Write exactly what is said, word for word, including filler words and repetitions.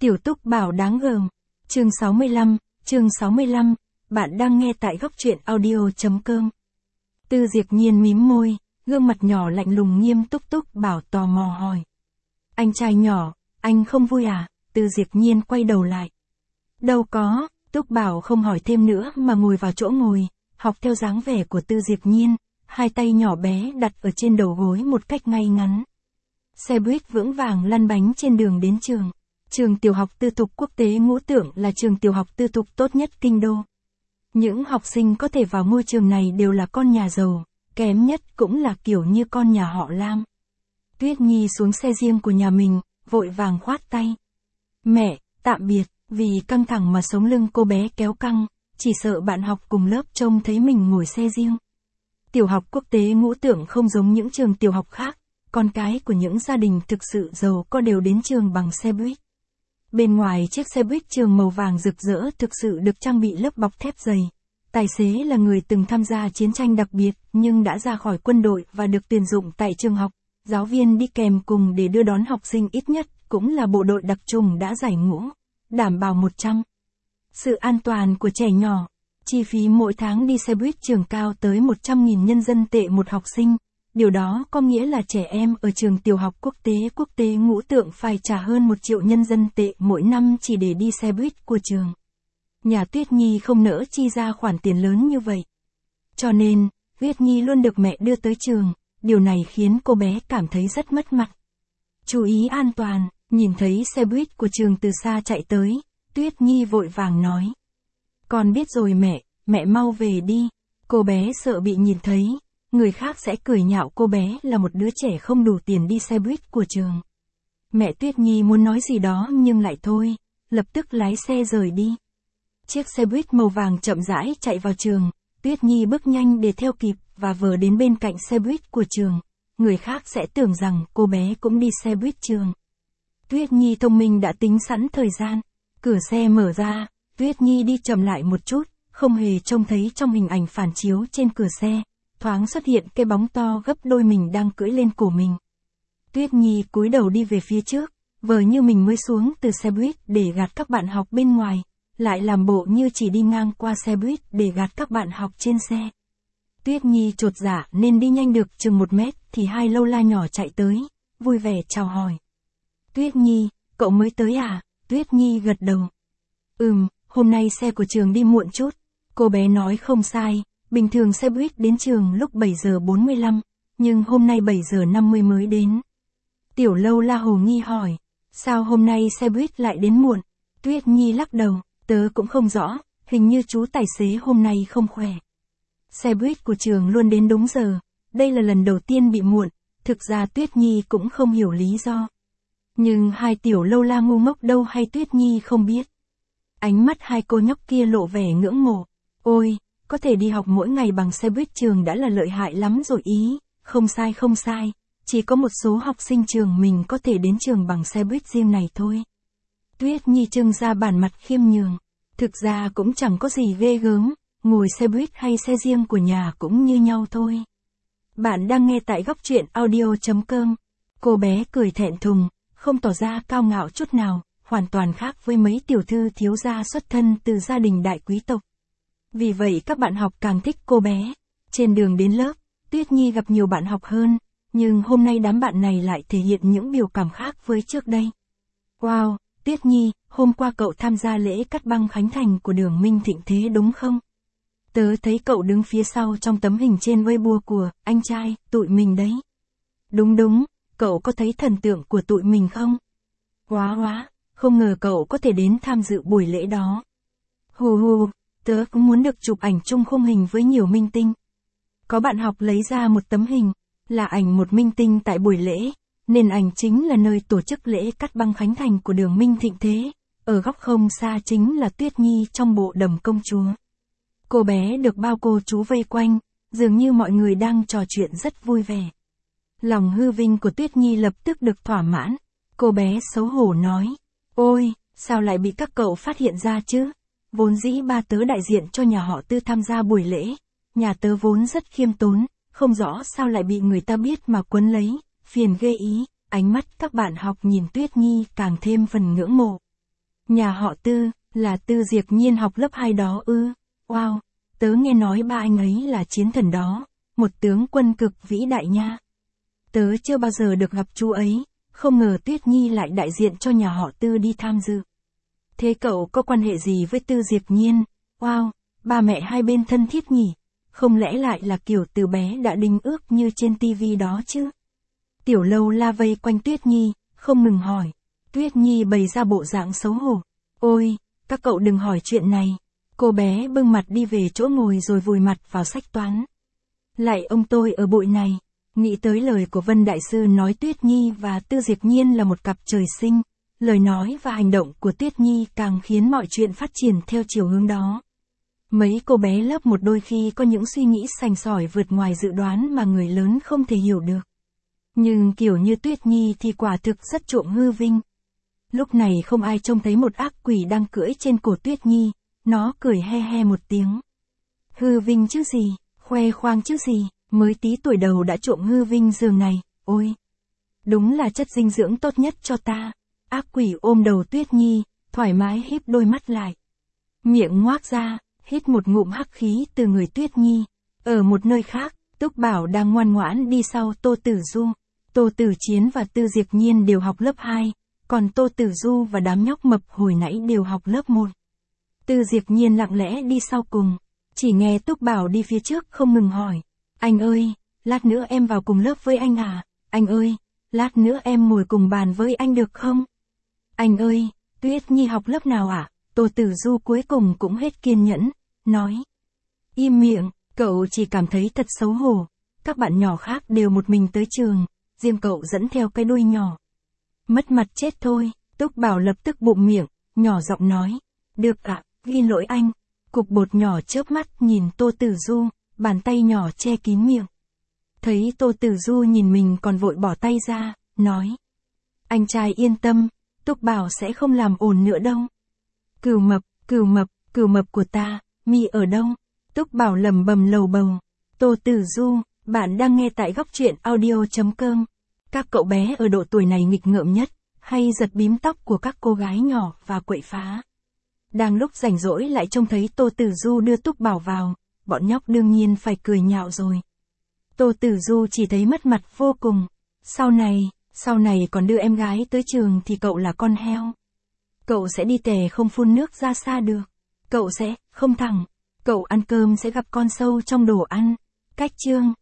Tiểu Túc Bảo đáng gờm. Chương sáu mươi lăm, chương sáu mươi lăm, bạn đang nghe tại góc truyện audio.com. Tư Diệp Nhiên mím môi, gương mặt nhỏ lạnh lùng nghiêm túc. Túc Bảo tò mò hỏi. Anh trai nhỏ, anh không vui à? Tư Diệp Nhiên quay đầu lại. Đâu có, Túc Bảo không hỏi thêm nữa mà ngồi vào chỗ ngồi, học theo dáng vẻ của Tư Diệp Nhiên, hai tay nhỏ bé đặt ở trên đầu gối một cách ngay ngắn. Xe buýt vững vàng lăn bánh trên đường đến trường. Trường tiểu học tư thục quốc tế Ngũ Tưởng là trường tiểu học tư thục tốt nhất kinh đô. Những học sinh có thể vào ngôi trường này đều là con nhà giàu, kém nhất cũng là kiểu như con nhà họ Lam. Tuyết Nhi xuống xe riêng của nhà mình, vội vàng khoát tay. Mẹ, tạm biệt, vì căng thẳng mà sống lưng cô bé kéo căng, chỉ sợ bạn học cùng lớp trông thấy mình ngồi xe riêng. Tiểu học quốc tế Ngũ Tưởng không giống những trường tiểu học khác, con cái của những gia đình thực sự giàu có đều đến trường bằng xe buýt. Bên ngoài chiếc xe buýt trường màu vàng rực rỡ thực sự được trang bị lớp bọc thép dày. Tài xế là người từng tham gia chiến tranh đặc biệt nhưng đã ra khỏi quân đội và được tuyển dụng tại trường học. Giáo viên đi kèm cùng để đưa đón học sinh ít nhất cũng là bộ đội đặc chủng đã giải ngũ, đảm bảo một trăm. Sự an toàn của trẻ nhỏ. Chi phí mỗi tháng đi xe buýt trường cao tới một trăm nghìn nhân dân tệ một học sinh. Điều đó có nghĩa là trẻ em ở trường tiểu học quốc tế quốc tế Ngũ Tưởng phải trả hơn một triệu nhân dân tệ mỗi năm chỉ để đi xe buýt của trường. Nhà Tuyết Nhi không nỡ chi ra khoản tiền lớn như vậy. Cho nên, Tuyết Nhi luôn được mẹ đưa tới trường, điều này khiến cô bé cảm thấy rất mất mặt. Chú ý an toàn, nhìn thấy xe buýt của trường từ xa chạy tới, Tuyết Nhi vội vàng nói. Con biết rồi mẹ, mẹ mau về đi. Cô bé sợ bị nhìn thấy. Người khác sẽ cười nhạo cô bé là một đứa trẻ không đủ tiền đi xe buýt của trường. Mẹ Tuyết Nhi muốn nói gì đó nhưng lại thôi, lập tức lái xe rời đi. Chiếc xe buýt màu vàng chậm rãi chạy vào trường, Tuyết Nhi bước nhanh để theo kịp và vừa đến bên cạnh xe buýt của trường. Người khác sẽ tưởng rằng cô bé cũng đi xe buýt trường. Tuyết Nhi thông minh đã tính sẵn thời gian. Cửa xe mở ra, Tuyết Nhi đi chậm lại một chút, không hề trông thấy trong hình ảnh phản chiếu trên cửa xe. Thoáng xuất hiện cái bóng to gấp đôi mình đang cưỡi lên cổ mình. Tuyết Nhi cúi đầu đi về phía trước, vờ như mình mới xuống từ xe buýt để gạt các bạn học bên ngoài, lại làm bộ như chỉ đi ngang qua xe buýt để gạt các bạn học trên xe. Tuyết Nhi chột dạ nên đi nhanh được chừng một mét thì hai lâu la nhỏ chạy tới, vui vẻ chào hỏi. Tuyết Nhi, cậu mới tới à? Tuyết Nhi gật đầu. Ừm, hôm nay xe của trường đi muộn chút. Cô bé nói không sai. Bình thường xe buýt đến trường lúc bảy giờ bốn mươi lăm, nhưng hôm nay bảy giờ năm mươi mới đến. Tiểu lâu la hồ nghi hỏi, sao hôm nay xe buýt lại đến muộn? Tuyết Nhi lắc đầu, tớ cũng không rõ, hình như chú tài xế hôm nay không khỏe. Xe buýt của trường luôn đến đúng giờ, đây là lần đầu tiên bị muộn, thực ra Tuyết Nhi cũng không hiểu lý do. Nhưng hai tiểu lâu la ngu ngốc đâu hay Tuyết Nhi không biết. Ánh mắt hai cô nhóc kia lộ vẻ ngưỡng mộ, ôi! Có thể đi học mỗi ngày bằng xe buýt trường đã là lợi hại lắm rồi ý, không sai không sai, chỉ có một số học sinh trường mình có thể đến trường bằng xe buýt riêng này thôi. Tuyết Nhi trưng ra bản mặt khiêm nhường, thực ra cũng chẳng có gì ghê gớm, ngồi xe buýt hay xe riêng của nhà cũng như nhau thôi. Bạn đang nghe tại góc truyện audio.com, cô bé cười thẹn thùng, không tỏ ra cao ngạo chút nào, hoàn toàn khác với mấy tiểu thư thiếu gia xuất thân từ gia đình đại quý tộc. Vì vậy các bạn học càng thích cô bé. Trên đường đến lớp, Tuyết Nhi gặp nhiều bạn học hơn, nhưng hôm nay đám bạn này lại thể hiện những biểu cảm khác với trước đây. Wow, Tuyết Nhi, hôm qua cậu tham gia lễ cắt băng khánh thành của Đường Minh Thịnh Thế đúng không? Tớ thấy cậu đứng phía sau trong tấm hình trên Weibo của anh trai, tụi mình đấy. Đúng đúng, cậu có thấy thần tượng của tụi mình không? Quá quá, không ngờ cậu có thể đến tham dự buổi lễ đó. Hù hù. Tớ cũng muốn được chụp ảnh chung khung hình với nhiều minh tinh. Có bạn học lấy ra một tấm hình, là ảnh một minh tinh tại buổi lễ, nền ảnh chính là nơi tổ chức lễ cắt băng khánh thành của Đường Minh Thịnh Thế, ở góc không xa chính là Tuyết Nhi trong bộ đầm công chúa. Cô bé được bao cô chú vây quanh, dường như mọi người đang trò chuyện rất vui vẻ. Lòng hư vinh của Tuyết Nhi lập tức được thỏa mãn, cô bé xấu hổ nói, ôi, sao lại bị các cậu phát hiện ra chứ? Vốn dĩ ba tớ đại diện cho nhà họ Tư tham gia buổi lễ, nhà tớ vốn rất khiêm tốn, không rõ sao lại bị người ta biết mà quấn lấy, phiền ghê ý, ánh mắt các bạn học nhìn Tuyết Nhi càng thêm phần ngưỡng mộ. Nhà họ Tư, là Tư Diệp Nhiên học lớp hai đó ư? Wow, tớ nghe nói ba anh ấy là chiến thần đó, một tướng quân cực vĩ đại nha. Tớ chưa bao giờ được gặp chú ấy, không ngờ Tuyết Nhi lại đại diện cho nhà họ Tư đi tham dự. Thế cậu có quan hệ gì với Tư Diệp Nhiên? Wow, ba mẹ hai bên thân thiết nhỉ? Không lẽ lại là kiểu từ bé đã đính ước như trên tivi đó chứ? Tiểu Lâu La vây quanh Tuyết Nhi, không ngừng hỏi. Tuyết Nhi bày ra bộ dạng xấu hổ. Ôi, các cậu đừng hỏi chuyện này. Cô bé bưng mặt đi về chỗ ngồi rồi vùi mặt vào sách toán. Lại ông tôi ở bụi này. Nghĩ tới lời của Vân Đại Sư nói Tuyết Nhi và Tư Diệp Nhiên là một cặp trời sinh. Lời nói và hành động của Tuyết Nhi càng khiến mọi chuyện phát triển theo chiều hướng đó. Mấy cô bé lớp một đôi khi có những suy nghĩ sành sỏi vượt ngoài dự đoán mà người lớn không thể hiểu được. Nhưng kiểu như Tuyết Nhi thì quả thực rất trộm hư vinh. Lúc này không ai trông thấy một ác quỷ đang cưỡi trên cổ Tuyết Nhi, nó cười he he một tiếng. Hư vinh chứ gì, khoe khoang chứ gì, mới tí tuổi đầu đã trộm hư vinh giường này, ôi. Đúng là chất dinh dưỡng tốt nhất cho ta. Ác quỷ ôm đầu Tuyết Nhi, thoải mái híp đôi mắt lại. Miệng ngoác ra, hít một ngụm hắc khí từ người Tuyết Nhi. Ở một nơi khác, Túc Bảo đang ngoan ngoãn đi sau Tô Tử Du. Tô Tử Chiến và Tư Diệp Nhiên đều học lớp hai, còn Tô Tử Du và đám nhóc mập hồi nãy đều học lớp một. Tư Diệp Nhiên lặng lẽ đi sau cùng, chỉ nghe Túc Bảo đi phía trước không ngừng hỏi. Anh ơi, lát nữa em vào cùng lớp với anh à? Anh ơi, lát nữa em ngồi cùng bàn với anh được không? Anh ơi, Tuyết Nhi học lớp nào ạ? À? Tô Tử Du cuối cùng cũng hết kiên nhẫn, nói. Im miệng, cậu chỉ cảm thấy thật xấu hổ. Các bạn nhỏ khác đều một mình tới trường, riêng cậu dẫn theo cái đuôi nhỏ. Mất mặt chết thôi, Túc Bảo lập tức bụm miệng, nhỏ giọng nói. Được ạ, à, ghi lỗi anh. Cục bột nhỏ chớp mắt nhìn Tô Tử Du, bàn tay nhỏ che kín miệng. Thấy Tô Tử Du nhìn mình còn vội bỏ tay ra, nói. Anh trai yên tâm, Túc Bảo sẽ không làm ồn nữa đâu. Cừu mập, cừu mập, cừu mập của ta, mi ở đâu? Túc Bảo lẩm bẩm lầu bầu. Tô Tử Du, bạn đang nghe tại góc truyện audio chấm com. Các cậu bé ở độ tuổi này nghịch ngợm nhất, hay giật bím tóc của các cô gái nhỏ và quậy phá. Đang lúc rảnh rỗi lại trông thấy Tô Tử Du đưa Túc Bảo vào, bọn nhóc đương nhiên phải cười nhạo rồi. Tô Tử Du chỉ thấy mất mặt vô cùng. Sau này, sau này còn đưa em gái tới trường thì cậu là con heo. Cậu sẽ đi tè không phun nước ra xa được. Cậu sẽ, không thẳng. Cậu ăn cơm sẽ gặp con sâu trong đồ ăn. Cách chương.